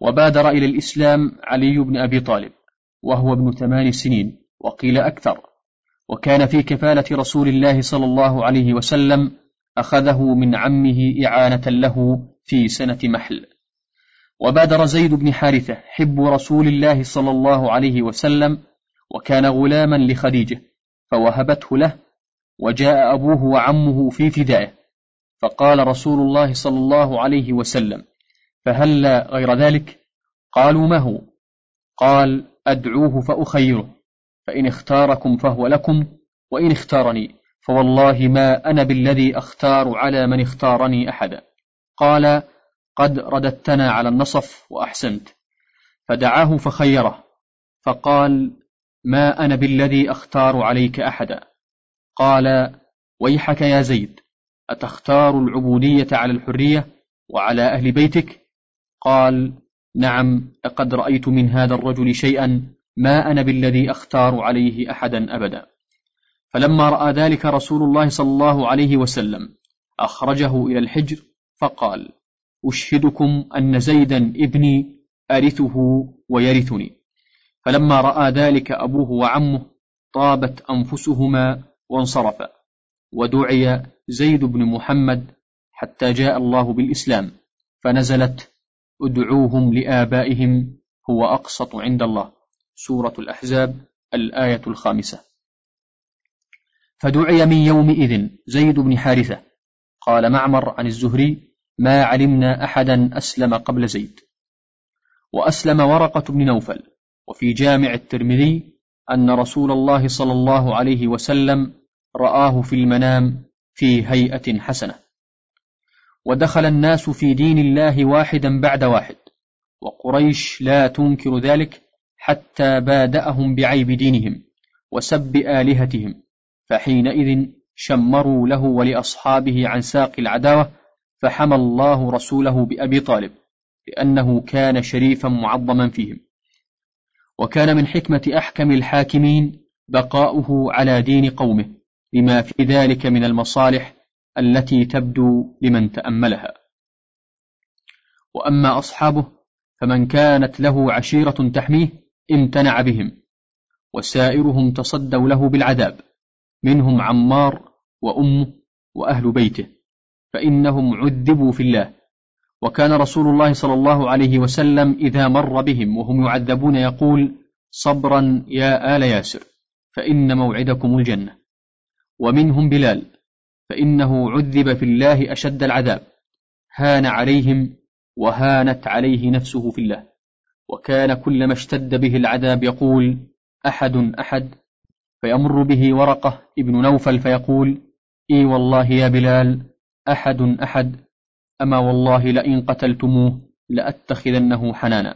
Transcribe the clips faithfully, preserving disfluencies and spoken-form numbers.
وبادر إلى الإسلام علي بن أبي طالب وهو ابن ثمان سنين وقيل أكثر، وكان في كفالة رسول الله صلى الله عليه وسلم، أخذه من عمه إعانة له في سنة محل. وبادر زيد بن حارثة حب رسول الله صلى الله عليه وسلم، وكان غلاما لخديجة فوهبته له، وجاء أبوه وعمه في فدائه، فقال رسول الله صلى الله عليه وسلم: فهل غير ذلك؟ قالوا: ما هو؟ قال: أدعوه فأخيره، فإن اختاركم فهو لكم، وإن اختارني فوالله ما أنا بالذي أختار على من اختارني أحدا. قال: قد رددتنا على النصف وأحسنت. فدعاه فخيره، فقال: ما أنا بالذي أختار عليك أحدا. قال: ويحك يا زيد، أتختار العبودية على الحرية وعلى أهل بيتك؟ قال: نعم، لقد رأيت من هذا الرجل شيئا ما أنا بالذي أختار عليه أحدا أبدا. فلما رأى ذلك رسول الله صلى الله عليه وسلم أخرجه إلى الحجر فقال: أشهدكم أن زيدا ابني أرثه ويرثني. فلما رأى ذلك أبوه وعمه طابت أنفسهما وانصرفا، ودعي زيد بن محمد حتى جاء الله بالإسلام، فنزلت: ادعوهم لآبائهم هو أقسط عند الله، سورة الأحزاب، الآية الخامسة. فدعي من يومئذ زيد بن حارثة. قال معمر عن الزهري: ما علمنا أحدا أسلم قبل زيد. وأسلم ورقة بن نوفل. وفي جامع الترمذي أن رسول الله صلى الله عليه وسلم رآه في المنام في هيئة حسنة. ودخل الناس في دين الله واحدا بعد واحد، وقريش لا تنكر ذلك حتى بادأهم بعيب دينهم وسب آلهتهم، فحينئذ شمروا له ولأصحابه عن ساق العداوة، فحمى الله رسوله بأبي طالب لأنه كان شريفا معظما فيهم. وكان من حكمة أحكم الحاكمين بقاؤه على دين قومه لما في ذلك من المصالح التي تبدو لمن تأملها. وأما أصحابه فمن كانت له عشيرة تحميه امتنع بهم، وسائرهم تصدوا له بالعذاب، منهم عمار وأمه وأهل بيته، فإنهم عذبوا في الله. وكان رسول الله صلى الله عليه وسلم إذا مر بهم وهم يعذبون يقول: صبرا يا آل ياسر، فإن موعدكم الجنة. ومنهم بلال، فإنه عذب في الله أشد العذاب، هان عليهم وهانت عليه نفسه في الله، وكان كلما اشتد به العذاب يقول: أحد أحد، فيمر به ورقة ابن نوفل فيقول: إي والله يا بلال أحد أحد، أما والله لئن قتلتموه لأتخذنه حنانا.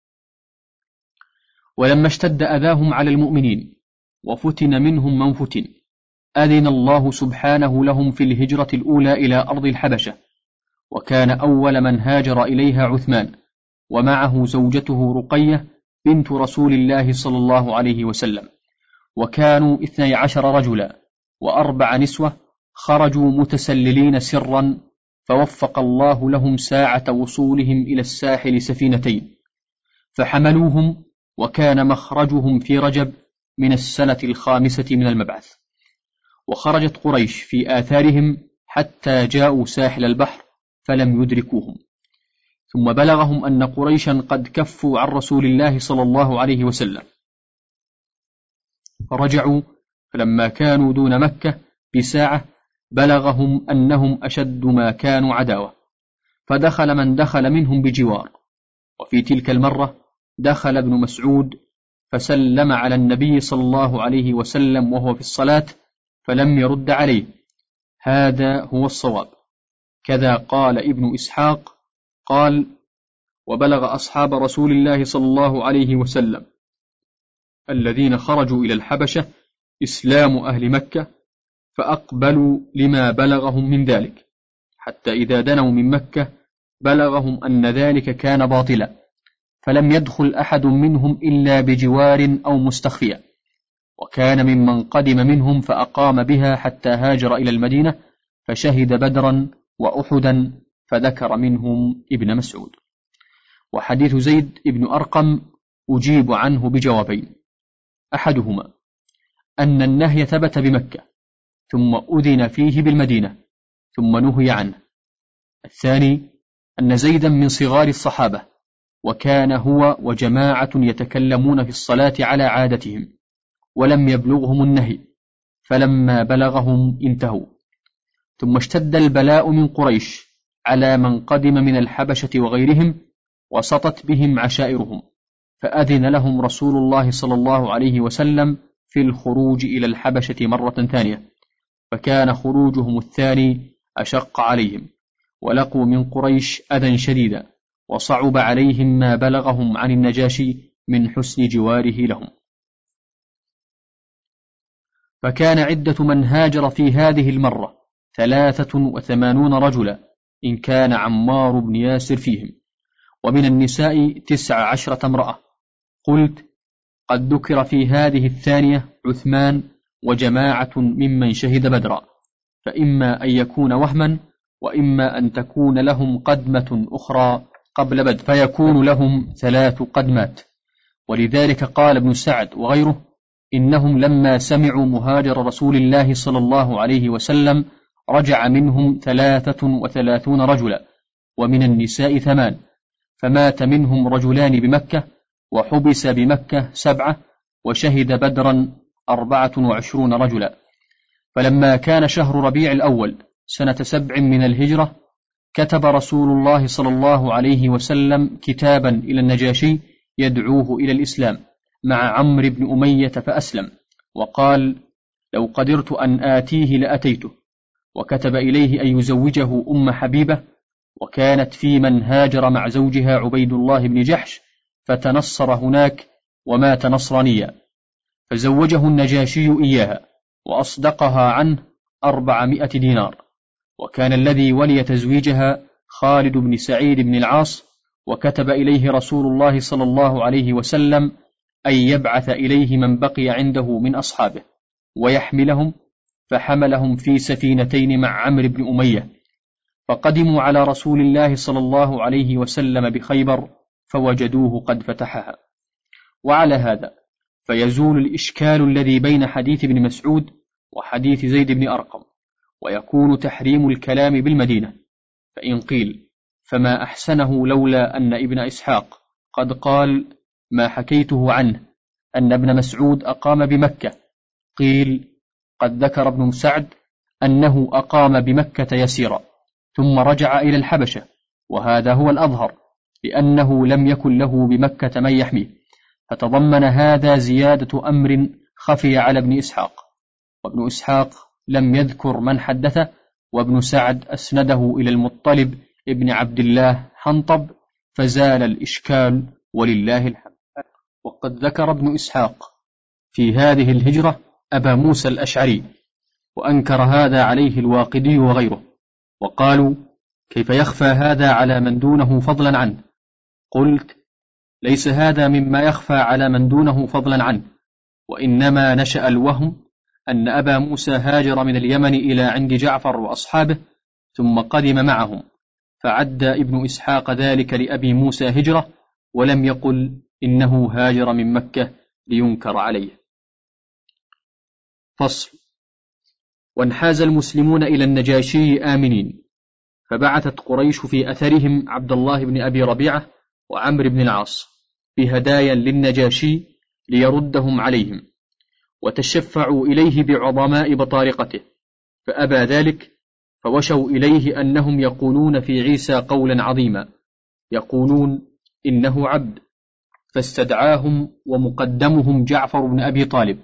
ولما اشتد أذاهم على المؤمنين وفتن منهم من فتن، أذن الله سبحانه لهم في الهجرة الأولى إلى أرض الحبشة، وكان أول من هاجر إليها عثمان، ومعه زوجته رقية بنت رسول الله صلى الله عليه وسلم، وكانوا اثني عشر رجلا وأربع نسوة، خرجوا متسللين سرا، فوفق الله لهم ساعة وصولهم إلى الساحل سفينتين، فحملوهم، وكان مخرجهم في رجب من السنة الخامسة من المبعث. وخرجت قريش في آثارهم حتى جاءوا ساحل البحر فلم يدركوهم، ثم بلغهم أن قريشا قد كفوا عن رسول الله صلى الله عليه وسلم، فرجعوا، فلما كانوا دون مكة بساعة بلغهم أنهم أشد ما كانوا عداوة، فدخل من دخل منهم بجوار. وفي تلك المرة دخل ابن مسعود فسلم على النبي صلى الله عليه وسلم وهو في الصلاة فلم يرد عليه، هذا هو الصواب. كذا قال ابن إسحاق قال: وبلغ أصحاب رسول الله صلى الله عليه وسلم الذين خرجوا إلى الحبشة إسلام أهل مكة، فأقبلوا لما بلغهم من ذلك، حتى إذا دنوا من مكة بلغهم أن ذلك كان باطلا، فلم يدخل أحد منهم إلا بجوار أو مستخفيا. وكان ممن قدم منهم فأقام بها حتى هاجر إلى المدينة، فشهد بدرا وأحدا، فذكر منهم ابن مسعود. وحديث زيد بن أرقم أجيب عنه بجوابين: أحدهما أن النهي ثبت بمكة ثم أذن فيه بالمدينة ثم نهي عنه. الثاني أن زيدا من صغار الصحابة، وكان هو وجماعة يتكلمون في الصلاة على عادتهم ولم يبلغهم النهي، فلما بلغهم انتهوا. ثم اشتد البلاء من قريش على من قدم من الحبشة وغيرهم، وسطت بهم عشائرهم، فأذن لهم رسول الله صلى الله عليه وسلم في الخروج إلى الحبشة مرة ثانية، فكان خروجهم الثاني أشق عليهم، ولقوا من قريش أذى شديدا، وصعب عليهم ما بلغهم عن النجاشي من حسن جواره لهم. فكان عدة من هاجر في هذه المرة ثلاثة وثمانون رجلا، إن كان عمار بن ياسر فيهم، ومن النساء تسع عشرة امرأة. قلت: قد ذكر في هذه الثانية عثمان وجماعة ممن شهد بدرا، فإما أن يكون وهما، وإما أن تكون لهم قدمة أخرى قبل بدر فيكون لهم ثلاث قدمات. ولذلك قال ابن سعد وغيره: إنهم لما سمعوا مهاجر رسول الله صلى الله عليه وسلم رجع منهم ثلاثة وثلاثون رجلا، ومن النساء ثمان، فمات منهم رجلان بمكة، وحبس بمكة سبعة، وشهد بدرا أربعة وعشرون رجلا. فلما كان شهر ربيع الأول سنة سبع من الهجرة، كتب رسول الله صلى الله عليه وسلم كتابا إلى النجاشي يدعوه إلى الإسلام مع عمرو بن أمية، فأسلم، وقال: لو قدرت أن آتيه لأتيته. وكتب إليه أن يزوجه أم حبيبة، وكانت في من هاجر مع زوجها عبيد الله بن جحش، فتنصر هناك ومات نصرانيا، فزوجه النجاشي إياها وأصدقها عنه أربعمائة دينار. وكان الذي ولي تزويجها خالد بن سعيد بن العاص، وكتب إليه رسول الله صلى الله عليه وسلم أن يبعث إليه من بقي عنده من أصحابه ويحملهم، فحملهم في سفينتين مع عمرو بن أمية، فقدموا على رسول الله صلى الله عليه وسلم بخيبر، فوجدوه قد فتحها. وعلى هذا فيزول الإشكال الذي بين حديث ابن مسعود وحديث زيد بن أرقم، ويكون تحريم الكلام بالمدينة. فإن قيل: فما أحسنه لولا أن ابن إسحاق قد قال ما حكيته عنه أن ابن مسعود أقام بمكة، قيل: قد ذكر ابن سعد أنه أقام بمكة يسيرا ثم رجع إلى الحبشة، وهذا هو الأظهر، لأنه لم يكن له بمكة من يحميه، فتضمن هذا زيادة أمر خفي على ابن إسحاق، وابن إسحاق لم يذكر من حدثه، وابن سعد أسنده إلى المطلب ابن عبد الله حنطب، فزال الإشكال ولله الحمد. وقد ذكر ابن إسحاق في هذه الهجرة أبا موسى الأشعري، وأنكر هذا عليه الواقدي وغيره، وقالوا: كيف يخفى هذا على من دونه فضلا عنه؟ قلت: ليس هذا مما يخفى على من دونه فضلا عنه، وإنما نشأ الوهم أن أبا موسى هاجر من اليمن إلى عند جعفر وأصحابه ثم قدم معهم، فعد ابن إسحاق ذلك لأبي موسى هجرة، ولم يقل إنه هاجر من مكة لينكر عليه. فصل. وانحاز المسلمون إلى النجاشي آمنين، فبعثت قريش في أثرهم عبد الله بن أبي ربيعة وعمرو بن العاص بهدايا للنجاشي ليردهم عليهم، وتشفعوا إليه بعظماء بطارقته، فأبى ذلك، فوشوا إليه أنهم يقولون في عيسى قولا عظيما، يقولون إنه عبد، فاستدعاهم ومقدمهم جعفر بن أبي طالب.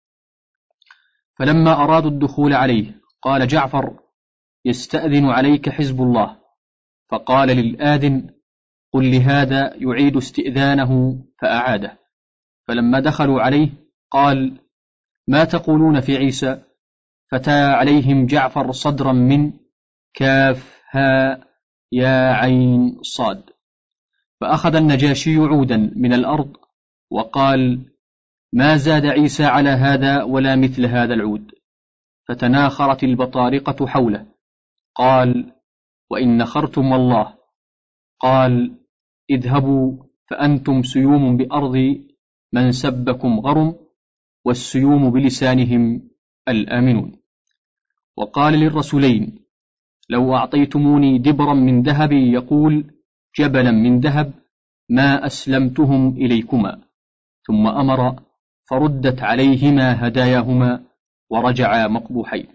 فلما أرادوا الدخول عليه قال جعفر: يستأذن عليك حزب الله. فقال للآذن: قل لهذا يعيد استئذانه، فأعاده. فلما دخلوا عليه قال: ما تقولون في عيسى؟ فتى عليهم جعفر صدرا من كاف ها يا عين صاد، فأخذ النجاشي عودا من الأرض وقال: ما زاد عيسى على هذا ولا مثل هذا العود. فتناخرت البطارقة حوله. قال: وإن نخرتم والله. قال: اذهبوا فأنتم سيوم بأرض من سبكم غرم، والسيوم بلسانهم الآمنون. وقال للرسولين: لو أعطيتموني دبرا من ذهب يقول جبلا من ذهب ما أسلمتهم إليكما. ثم أمر فردت عليهما هداياهما ورجعا مقبوحين.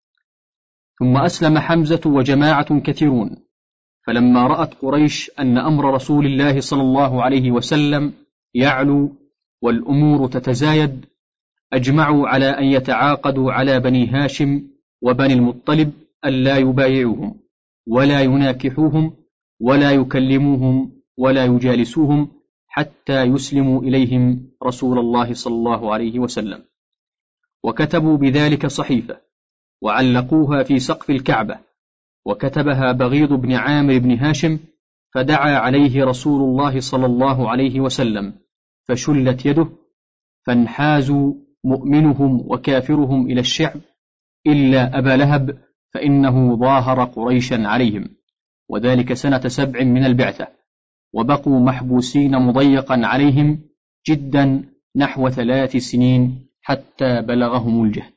ثم أسلم حمزة وجماعة كثيرون، فلما رأت قريش أن أمر رسول الله صلى الله عليه وسلم يعلو والأمور تتزايد، أجمعوا على أن يتعاقدوا على بني هاشم وبني المطلب ألا يبايعوهم ولا يناكحوهم ولا يكلموهم ولا يجالسوهم حتى يسلموا إليهم رسول الله صلى الله عليه وسلم. وكتبوا بذلك صحيفة وعلقوها في سقف الكعبة، وكتبها بغيض بن عامر بن هاشم، فدعا عليه رسول الله صلى الله عليه وسلم فشلت يده، فانحازوا مؤمنهم وكافرهم إلى الشعب إلا أبا لهب، فإنه ظاهر قريشا عليهم، وذلك سنة سبع من البعثة، وبقوا محبوسين مضيقا عليهم جدا نحو ثلاث سنين حتى بلغهم الجهد.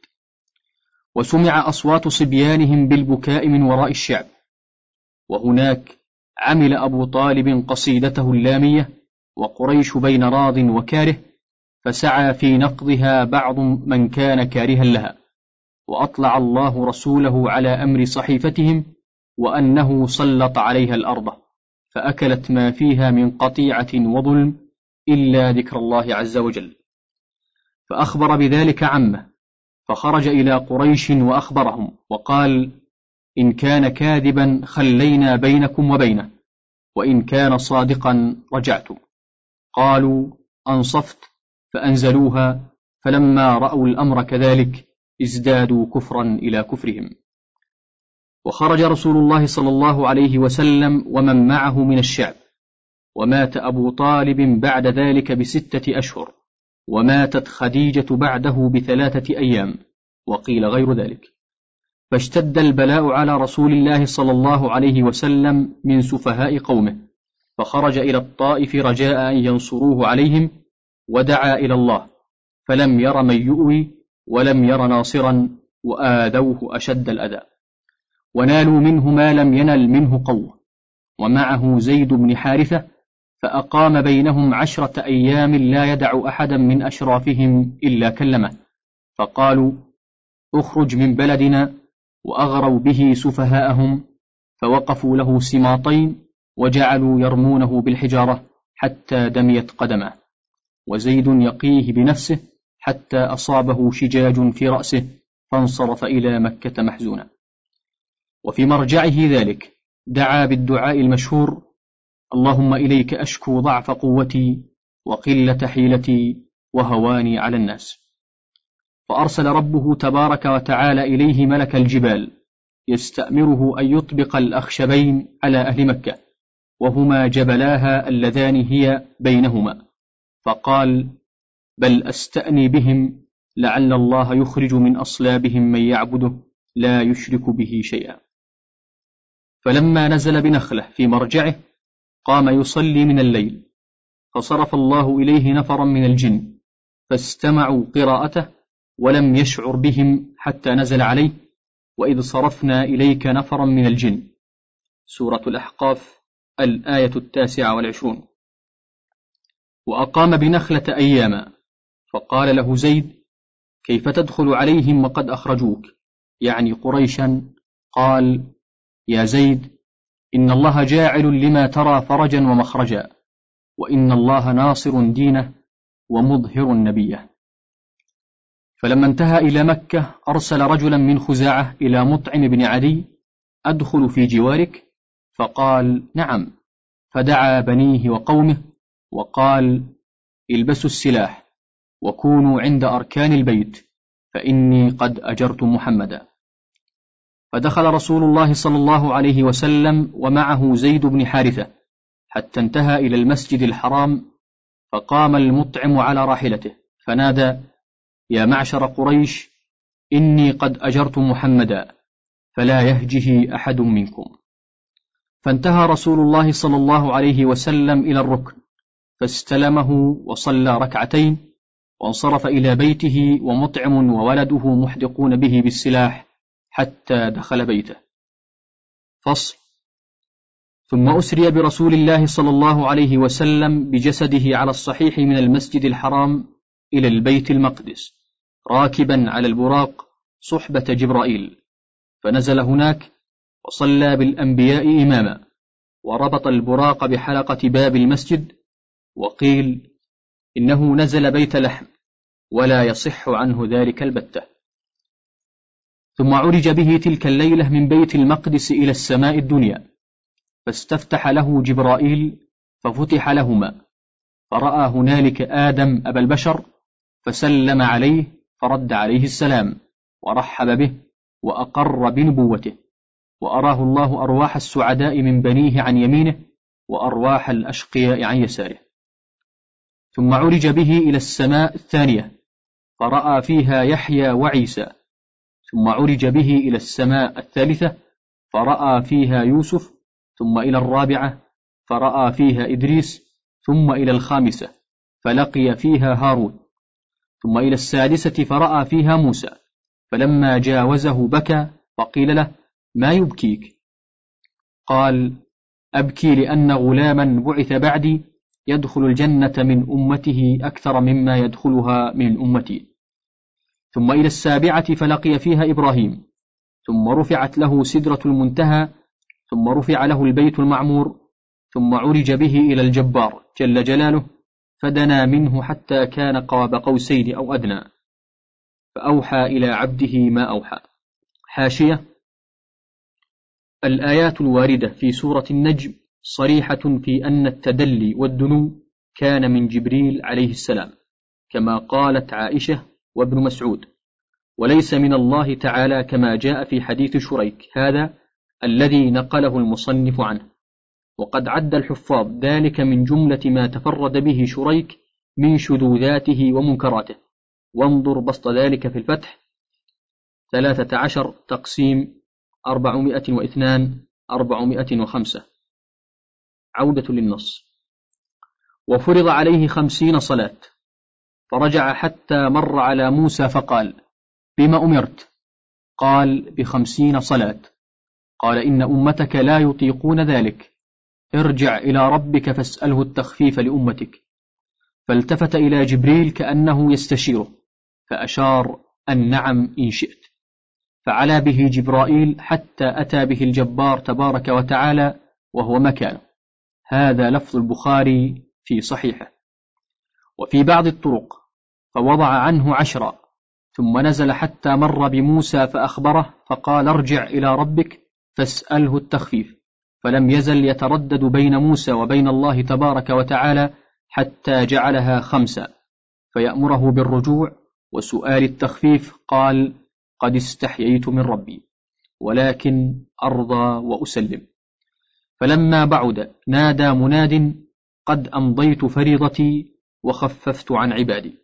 وسمع أصوات صبيانهم بالبكاء من وراء الشعب. وهناك عمل أبو طالب قصيدته اللامية، وقريش بين راض وكاره، فسعى في نقضها بعض من كان كارها لها، وأطلع الله رسوله على أمر صحيفتهم وأنه سلط عليها الأرض فأكلت ما فيها من قطيعة وظلم إلا ذكر الله عز وجل. فأخبر بذلك عمه، فخرج إلى قريش وأخبرهم وقال: إن كان كاذبا خلينا بينكم وبينه، وإن كان صادقا رجعتم. قالوا: أنصفت، فأنزلوها، فلما رأوا الأمر كذلك ازدادوا كفرا إلى كفرهم. وخرج رسول الله صلى الله عليه وسلم ومن معه من الشعب، ومات أبو طالب بعد ذلك بستة أشهر، وماتت خديجة بعده بثلاثة أيام، وقيل غير ذلك. فاشتد البلاء على رسول الله صلى الله عليه وسلم من سفهاء قومه، فخرج إلى الطائف رجاء أن ينصروه عليهم، ودعا إلى الله، فلم ير من يؤوي ولم ير ناصرا، وآذوه أشد الأذى، ونالوا منه ما لم ينل منه قوة. ومعه زيد بن حارثة، فأقام بينهم عشرة أيام لا يدع أحدا من أشرافهم إلا كلمه، فقالوا: اخرج من بلدنا، وأغروا به سفهاءهم، فوقفوا له سماطين وجعلوا يرمونه بالحجارة حتى دميت قدمه، وزيد يقيه بنفسه حتى أصابه شجاج في رأسه، فانصرف إلى مكة محزونا. وفي مرجعه ذلك دعا بالدعاء المشهور: اللهم إليك أشكو ضعف قوتي وقلة حيلتي وهواني على الناس. فأرسل ربه تبارك وتعالى إليه ملك الجبال يستأمره أن يطبق الأخشبين على أهل مكة، وهما جبلاها اللذان هي بينهما، فقال: بل أستأني بهم، لعل الله يخرج من أصلابهم من يعبده لا يشرك به شيئا. فلما نزل بنخلة في مرجعه قام يصلي من الليل، فصرف الله إليه نفرا من الجن فاستمعوا قراءته، ولم يشعر بهم حتى نزل عليه: وإذ صرفنا إليك نفرا من الجن، سورة الأحقاف، الآية التاسعة والعشرون. وأقام بنخلة أياما، فقال له زيد: كيف تدخل عليهم وقد أخرجوك، يعني قريشا؟ قال: يا زيد، إن الله جاعل لما ترى فرجا ومخرجا، وإن الله ناصر دينه ومظهر نبيه. فلما انتهى إلى مكة أرسل رجلا من خزاعة إلى مطعم بن عدي: أدخل في جوارك؟ فقال: نعم. فدعا بنيه وقومه وقال: البسوا السلاح وكونوا عند أركان البيت، فإني قد أجرت محمدا. فدخل رسول الله صلى الله عليه وسلم ومعه زيد بن حارثة حتى انتهى إلى المسجد الحرام، فقام المطعم على راحلته فنادى: يا معشر قريش، إني قد أجرت محمدا، فلا يهجه أحد منكم. فانتهى رسول الله صلى الله عليه وسلم إلى الركن فاستلمه وصلى ركعتين وانصرف إلى بيته ومطعم وولده محدقون به بالسلاح حتى دخل بيته. فصل. ثم أسري برسول الله صلى الله عليه وسلم بجسده على الصحيح من المسجد الحرام إلى البيت المقدس راكبا على البراق صحبة جبرائيل، فنزل هناك وصلى بالأنبياء إماما، وربط البراق بحلقة باب المسجد، وقيل إنه نزل بيت لحم ولا يصح عنه ذلك البتة. ثم عرج به تلك الليلة من بيت المقدس إلى السماء الدنيا، فاستفتح له جبرائيل ففتح لهما، فرأى هنالك آدم أبا البشر فسلم عليه فرد عليه السلام ورحب به وأقر بنبوته، وأراه الله أرواح السعداء من بنيه عن يمينه وأرواح الأشقياء عن يساره. ثم عرج به إلى السماء الثانية فرأى فيها يحيى وعيسى، ثم عرج به إلى السماء الثالثة فرأى فيها يوسف، ثم إلى الرابعة فرأى فيها إدريس، ثم إلى الخامسة فلقي فيها هارون، ثم إلى السادسة فرأى فيها موسى، فلما جاوزه بكى فقيل له: ما يبكيك؟ قال: أبكي لأن غلاما بعث بعدي يدخل الجنة من أمته أكثر مما يدخلها من أمتي. ثم إلى السابعة فلقي فيها إبراهيم، ثم رفعت له سدرة المنتهى، ثم رفع له البيت المعمور، ثم عرج به إلى الجبار جل جلاله فدنا منه حتى كان قاب قوسين أو أدنى، فأوحى إلى عبده ما أوحى. حاشية: الآيات الواردة في سورة النجم صريحة في أن التدلي والدنو كان من جبريل عليه السلام، كما قالت عائشة وابن مسعود، وليس من الله تعالى كما جاء في حديث شريك هذا الذي نقله المصنف عنه. وقد عد الحفاظ ذلك من جملة ما تفرد به شريك من شذوذاته ومنكراته، وانظر بسط ذلك في الفتح ثلاثة عشر تقسيم أربعمائة واثنان أربعمائة وخمسة. عودة للنص: وفرض عليه خمسين صلاة، فرجع حتى مر على موسى فقال: بما أمرت؟ قال: بخمسين صلاة. قال: إن أمتك لا يطيقون ذلك، ارجع إلى ربك فاسأله التخفيف لأمتك. فالتفت إلى جبريل كأنه يستشيره، فأشار أن نعم إن شئت، فعلى به جبرائيل حتى أتى به الجبار تبارك وتعالى وهو مكانه. هذا لفظ البخاري في صحيحه. وفي بعض الطرق: فوضع عنه عشرا، ثم نزل حتى مر بموسى فأخبره فقال: ارجع إلى ربك فاسأله التخفيف، فلم يزل يتردد بين موسى وبين الله تبارك وتعالى حتى جعلها خمسة، فيأمره بالرجوع وسؤال التخفيف. قال: قد استحييت من ربي، ولكن أرضى وأسلم. فلما بعد نادى مناد: قد أمضيت فريضتي وخففت عن عبادي.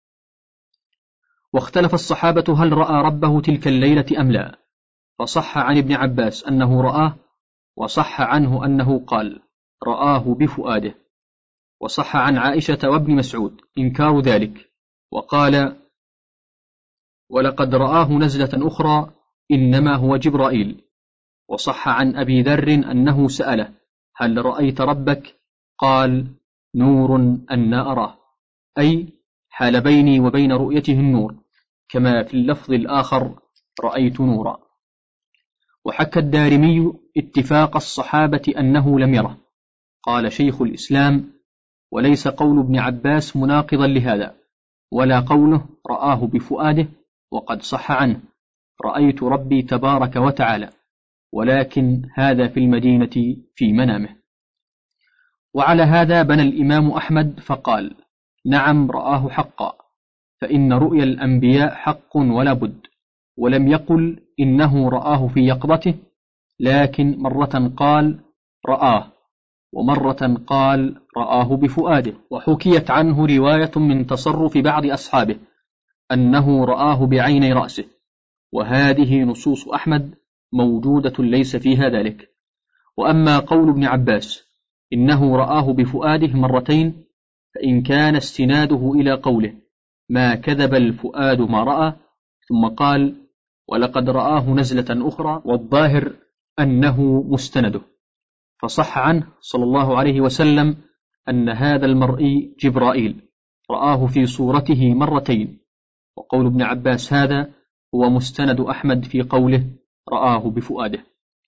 واختلف الصحابة هل رأى ربه تلك الليلة أم لا، فصح عن ابن عباس أنه رآه، وصح عنه أنه قال: رآه بفؤاده، وصح عن عائشة وابن مسعود إنكار ذلك، وقال: ولقد رآه نزلة أخرى إنما هو جبرائيل. وصح عن أبي ذر أنه سأله: هل رأيت ربك؟ قال: نور أنا أراه، أي حال بيني وبين رؤيته النور، كما في اللفظ الآخر: رأيت نورا. وحكى الدارمي اتفاق الصحابة أنه لم يره. قال شيخ الإسلام: وليس قول ابن عباس مناقضا لهذا، ولا قوله رآه بفؤاده، وقد صح عنه: رأيت ربي تبارك وتعالى، ولكن هذا في المدينة في منامه. وعلى هذا بنى الإمام أحمد فقال: نعم رآه حقا، فإن رؤيا الأنبياء حق ولا بد. ولم يقل إنه رآه في يقظته، لكن مرة قال رآه، ومرة قال رآه بفؤاده. وحكيت عنه رواية من تصرف بعض أصحابه أنه رآه بعيني رأسه، وهذه نصوص أحمد موجودة ليس فيها ذلك. وأما قول ابن عباس إنه رآه بفؤاده مرتين فإن كان استناده إلى قوله ما كذب الفؤاد ما رأى، ثم قال ولقد رآه نزلة أخرى، والظاهر أنه مستنده، فصح عنه صلى الله عليه وسلم أن هذا المرئي جبرائيل رآه في صورته مرتين، وقول ابن عباس هذا هو مستند أحمد في قوله رآه بفؤاده.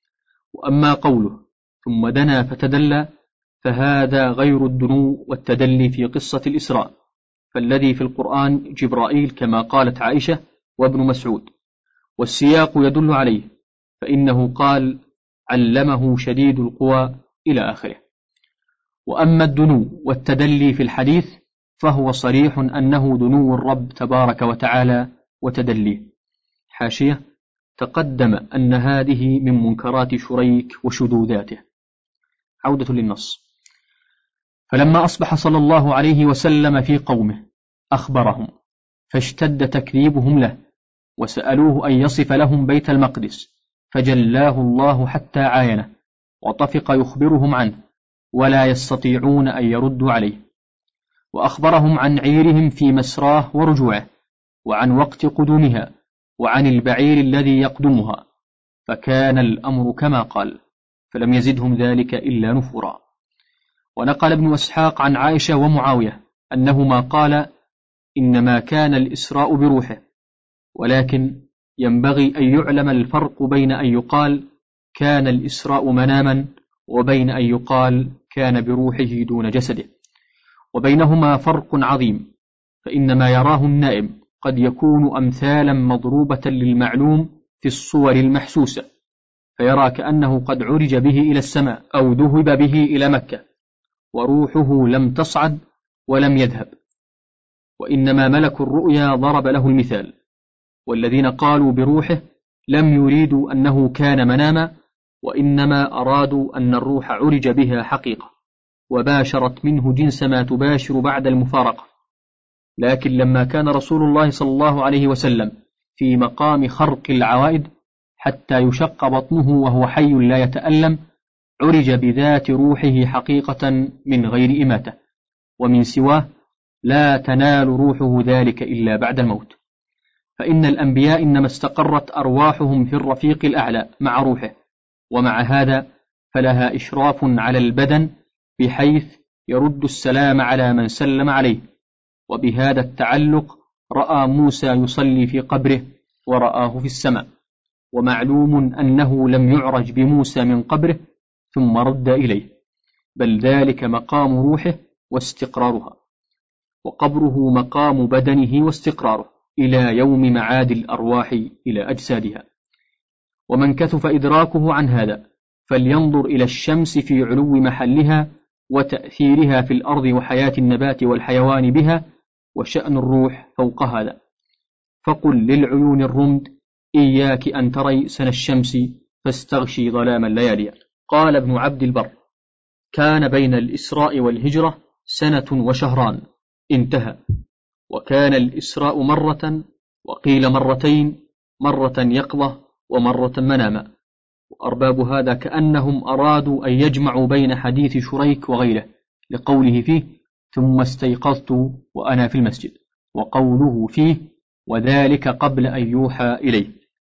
وأما قوله ثم دنا فتدلى فهذا غير الدنو والتدلي في قصة الإسراء، فالذي في القرآن جبرائيل كما قالت عائشة وابن مسعود، والسياق يدل عليه، فإنه قال علمه شديد القوى إلى آخره. وأما الدنو والتدلي في الحديث فهو صريح أنه دنو الرب تبارك وتعالى وتدليه. حاشية: تقدم أن هذه من منكرات شريك وشذوذاته. عودة للنص. فلما أصبح صلى الله عليه وسلم في قومه أخبرهم، فاشتد تكذيبهم له، وسألوه أن يصف لهم بيت المقدس، فجلاه الله حتى عاينه، وطفق يخبرهم عنه، ولا يستطيعون أن يردوا عليه. وأخبرهم عن عيرهم في مسراه ورجوعه، وعن وقت قدومها، وعن البعير الذي يقدمها، فكان الأمر كما قال، فلم يزدهم ذلك إلا نفورا. ونقل ابن إسحاق عن عائشة ومعاوية أنهما قال إنما كان الإسراء بروحه، ولكن ينبغي أن يعلم الفرق بين أن يقال كان الإسراء مناما وبين أن يقال كان بروحه دون جسده، وبينهما فرق عظيم، فإن ما يراه النائم قد يكون أمثالا مضروبة للمعلوم في الصور المحسوسة، فيرى كأنه قد عرج به إلى السماء أو ذهب به إلى مكة، وروحه لم تصعد ولم يذهب، وإنما ملك الرؤيا ضرب له المثال. والذين قالوا بروحه لم يريدوا أنه كان مناما، وإنما أرادوا أن الروح عرج بها حقيقة، وباشرت منه جنس ما تباشر بعد المفارقة. لكن لما كان رسول الله صلى الله عليه وسلم في مقام خرق العوائد حتى يشق بطنه وهو حي لا يتألم، عرج بذات روحه حقيقة من غير إماتة، ومن سواه لا تنال روحه ذلك إلا بعد الموت. فإن الأنبياء إنما استقرت أرواحهم في الرفيق الأعلى مع روحه، ومع هذا فلها إشراف على البدن بحيث يرد السلام على من سلم عليه. وبهذا التعلق رأى موسى يصلي في قبره ورآه في السماء، ومعلوم أنه لم يعرج بموسى من قبره ثم رد إليه، بل ذلك مقام روحه واستقرارها، وقبره مقام بدنه واستقراره إلى يوم معاد الأرواح إلى أجسادها. ومن كثف إدراكه عن هذا فلينظر إلى الشمس في علو محلها وتأثيرها في الأرض وحياة النبات والحيوان بها، وشأن الروح فوق هذا. فقل للعيون الرمد إياك أن تري سن الشمس فاستغشي ظلام الليالي. قال ابن عبد البر: كان بين الإسراء والهجرة سنة وشهران، انتهى. وكان الإسراء مرة، وقيل مرتين، مرة يقظة ومرة مناما. وأرباب هذا كأنهم أرادوا أن يجمعوا بين حديث شريك وغيره، لقوله فيه ثم استيقظت وأنا في المسجد، وقوله فيه وذلك قبل أن يوحى إليه.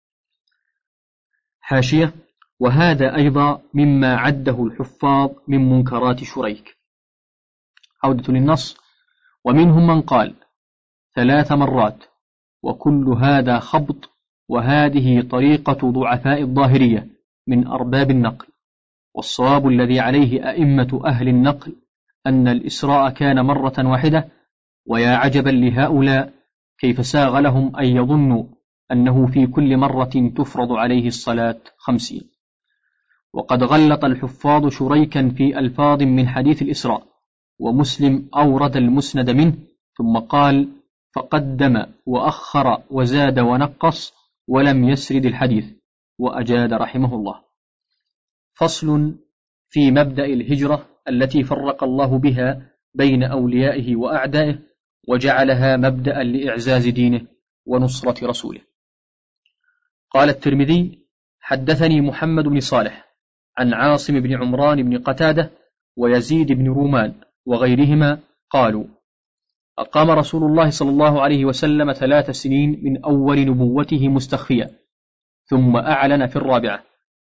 حاشية: وهذا أيضا مما عده الحفاظ من منكرات شريك. عودة للنص. ومنهم من قال ثلاث مرات، وكل هذا خبط، وهذه طريقة ضعفاء الظاهرية من أرباب النقل، والصواب الذي عليه أئمة أهل النقل أن الإسراء كان مرة واحدة. ويا عجبا لهؤلاء كيف ساغ لهم أن يظنوا أنه في كل مرة تفرض عليه الصلاة خمسين. وقد غلط الحفاظ شريكا في ألفاظ من حديث الإسراء، ومسلم أورد المسند منه ثم قال فقدم وأخر وزاد ونقص ولم يسرد الحديث، وأجاد رحمه الله. فصل في مبدأ الهجرة التي فرق الله بها بين أوليائه وأعدائه، وجعلها مبدأ لإعزاز دينه ونصرة رسوله. قال الترمذي: حدثني محمد بن صالح عن عاصم بن عمران بن قتادة ويزيد بن رومان وغيرهما قالوا: أقام رسول الله صلى الله عليه وسلم ثلاث سنين من أول نبوته مستخفيا، ثم أعلن في الرابعة،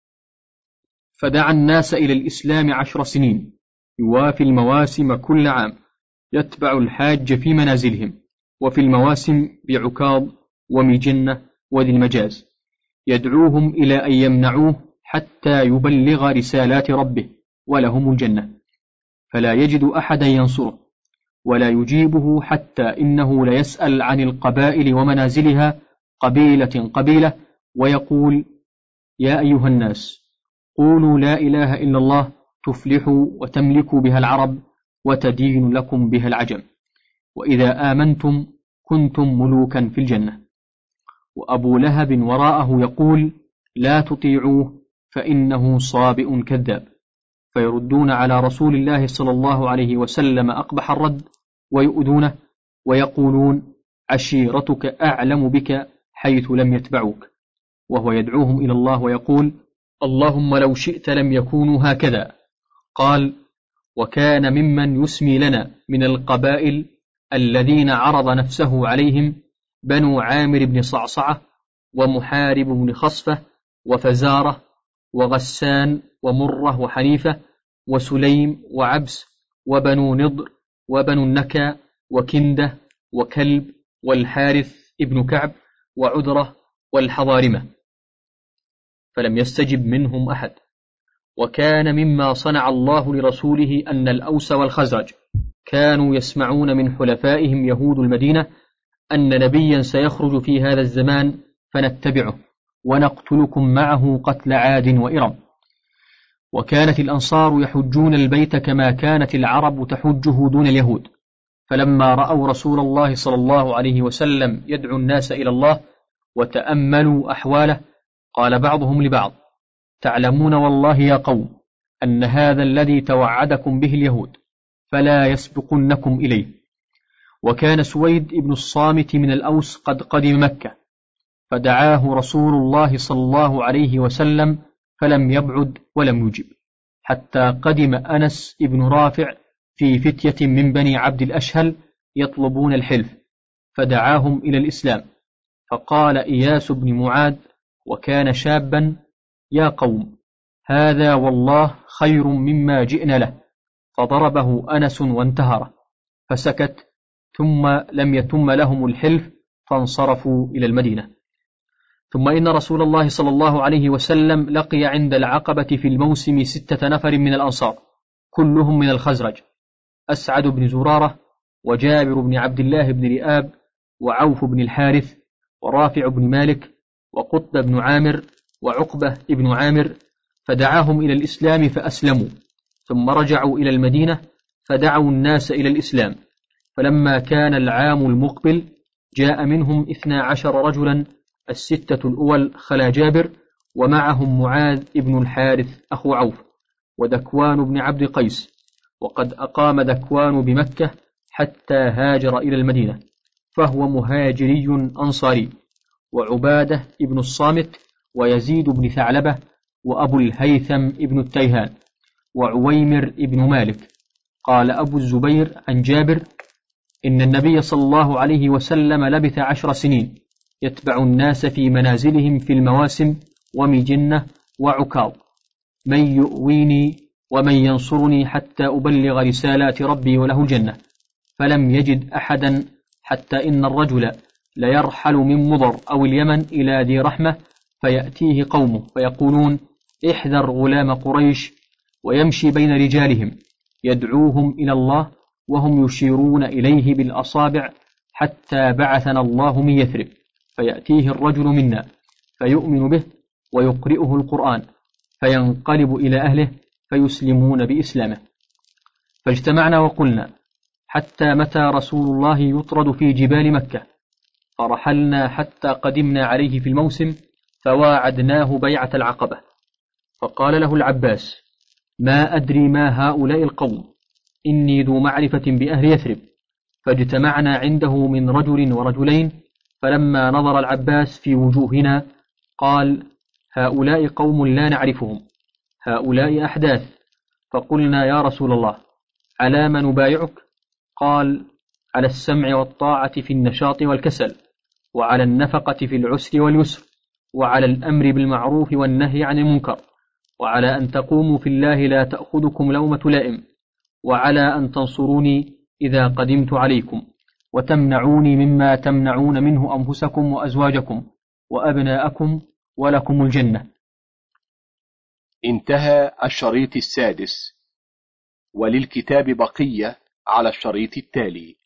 فدعا الناس إلى الإسلام عشر سنين، يوافي المواسم كل عام، يتبع الحاج في منازلهم، وفي المواسم بعكاظ ومجنة وذي المجاز، يدعوهم إلى أن يمنعوه حتى يبلغ رسالات ربه ولهم الجنة، فلا يجد أحدا ينصره ولا يجيبه، حتى إنه ليسأل عن القبائل ومنازلها قبيلة قبيلة ويقول: يا أيها الناس، قولوا لا إله إلا الله تفلحوا وتملكوا بها العرب وتدين لكم بها العجم، وإذا آمنتم كنتم ملوكا في الجنة. وأبو لهب وراءه يقول: لا تطيعوه فإنه صابئ كذاب، فيردون على رسول الله صلى الله عليه وسلم أقبح الرد ويؤذونه ويقولون: عشيرتك أعلم بك حيث لم يتبعوك، وهو يدعوهم إلى الله ويقول: اللهم لو شئت لم يكونوا هكذا. قال: وكان ممن يسمي لنا من القبائل الذين عرض نفسه عليهم بنو عامر بن صعصعة ومحارب بن خصفة وفزارة وغسان ومرة وحنيفة وسليم وعبس وبنو نضر وبنو النكا وكندة وكلب والحارث ابن كعب وعذرة والحضارمة، فلم يستجب منهم أحد. وكان مما صنع الله لرسوله أن الأوس والخزرج كانوا يسمعون من حلفائهم يهود المدينة أن نبيا سيخرج في هذا الزمان فنتبعه ونقتلكم معه قتل عاد وإرم. وكانت الأنصار يحجون البيت كما كانت العرب تحجه دون اليهود، فلما رأوا رسول الله صلى الله عليه وسلم يدعو الناس إلى الله وتأملوا أحواله، قال بعضهم لبعض: تعلمون والله يا قوم أن هذا الذي توعدكم به اليهود، فلا يسبقنكم إليه. وكان سويد بن الصامت من الأوس قد قدم مكة، فدعاه رسول الله صلى الله عليه وسلم فلم يبعد ولم يجب، حتى قدم أنس بن رافع في فتية من بني عبد الأشهل يطلبون الحلف، فدعاهم إلى الإسلام، فقال إياس بن معاذ وكان شابا: يا قوم، هذا والله خير مما جئنا له، فضربه أنس وانتهره، فسكت، ثم لم يتم لهم الحلف فانصرفوا إلى المدينة. ثم إن رسول الله صلى الله عليه وسلم لقي عند العقبة في الموسم ستة نفر من الأنصار كلهم من الخزرج: أسعد بن زرارة وجابر بن عبد الله بن رئاب وعوف بن الحارث ورافع بن مالك وقطب بن عامر وعقبة بن عامر، فدعاهم إلى الإسلام فأسلموا، ثم رجعوا إلى المدينة فدعوا الناس إلى الإسلام. فلما كان العام المقبل جاء منهم اثنا عشر رجلا، الستة الأول خلا جابر، ومعهم معاذ ابن الحارث أخو عوف ودكوان بن عبد قيس، وقد أقام دكوان بمكة حتى هاجر إلى المدينة، فهو مهاجري أنصاري. وعبادة ابن الصامت ويزيد بن ثعلبة وأبو الهيثم ابن التيهان وعويمر ابن مالك. قال أبو الزبير عن جابر: إن النبي صلى الله عليه وسلم لبث عشر سنين يتبع الناس في منازلهم في المواسم ومجنة وعكاظ، من يؤويني ومن ينصرني حتى أبلغ رسالات ربي وله الجنة، فلم يجد أحدا، حتى إن الرجل ليرحل من مضر أو اليمن إلى ذي رحمة فيأتيه قومه فيقولون: احذر غلام قريش، ويمشي بين رجالهم يدعوهم إلى الله وهم يشيرون إليه بالأصابع، حتى بعثنا الله من يثرب، فيأتيه الرجل منا فيؤمن به ويقرئه القرآن، فينقلب إلى أهله فيسلمون بإسلامه. فاجتمعنا وقلنا: حتى متى رسول الله يطرد في جبال مكة؟ فرحلنا حتى قدمنا عليه في الموسم، فواعدناه بيعة العقبة. فقال له العباس: ما أدري ما هؤلاء القوم، إني ذو معرفة بأهل يثرب. فاجتمعنا عنده من رجل ورجلين، فلما نظر العباس في وجوهنا قال: هؤلاء قوم لا نعرفهم، هؤلاء أحداث. فقلنا يا رسول الله على ما نبايعك؟ قال على السمع والطاعة في النشاط والكسل، وعلى النفقة في العسر واليسر، وعلى الأمر بالمعروف والنهي عن المنكر، وعلى أن تقوموا في الله لا تأخذكم لومة لائم، وعلى أن تنصروني إذا قدمت عليكم، وتمنعوني مما تمنعون منه أنفسكم وأزواجكم وأبناءكم، ولكم الجنة. انتهى الشريط السادس، وللكتاب بقية على الشريط التالي.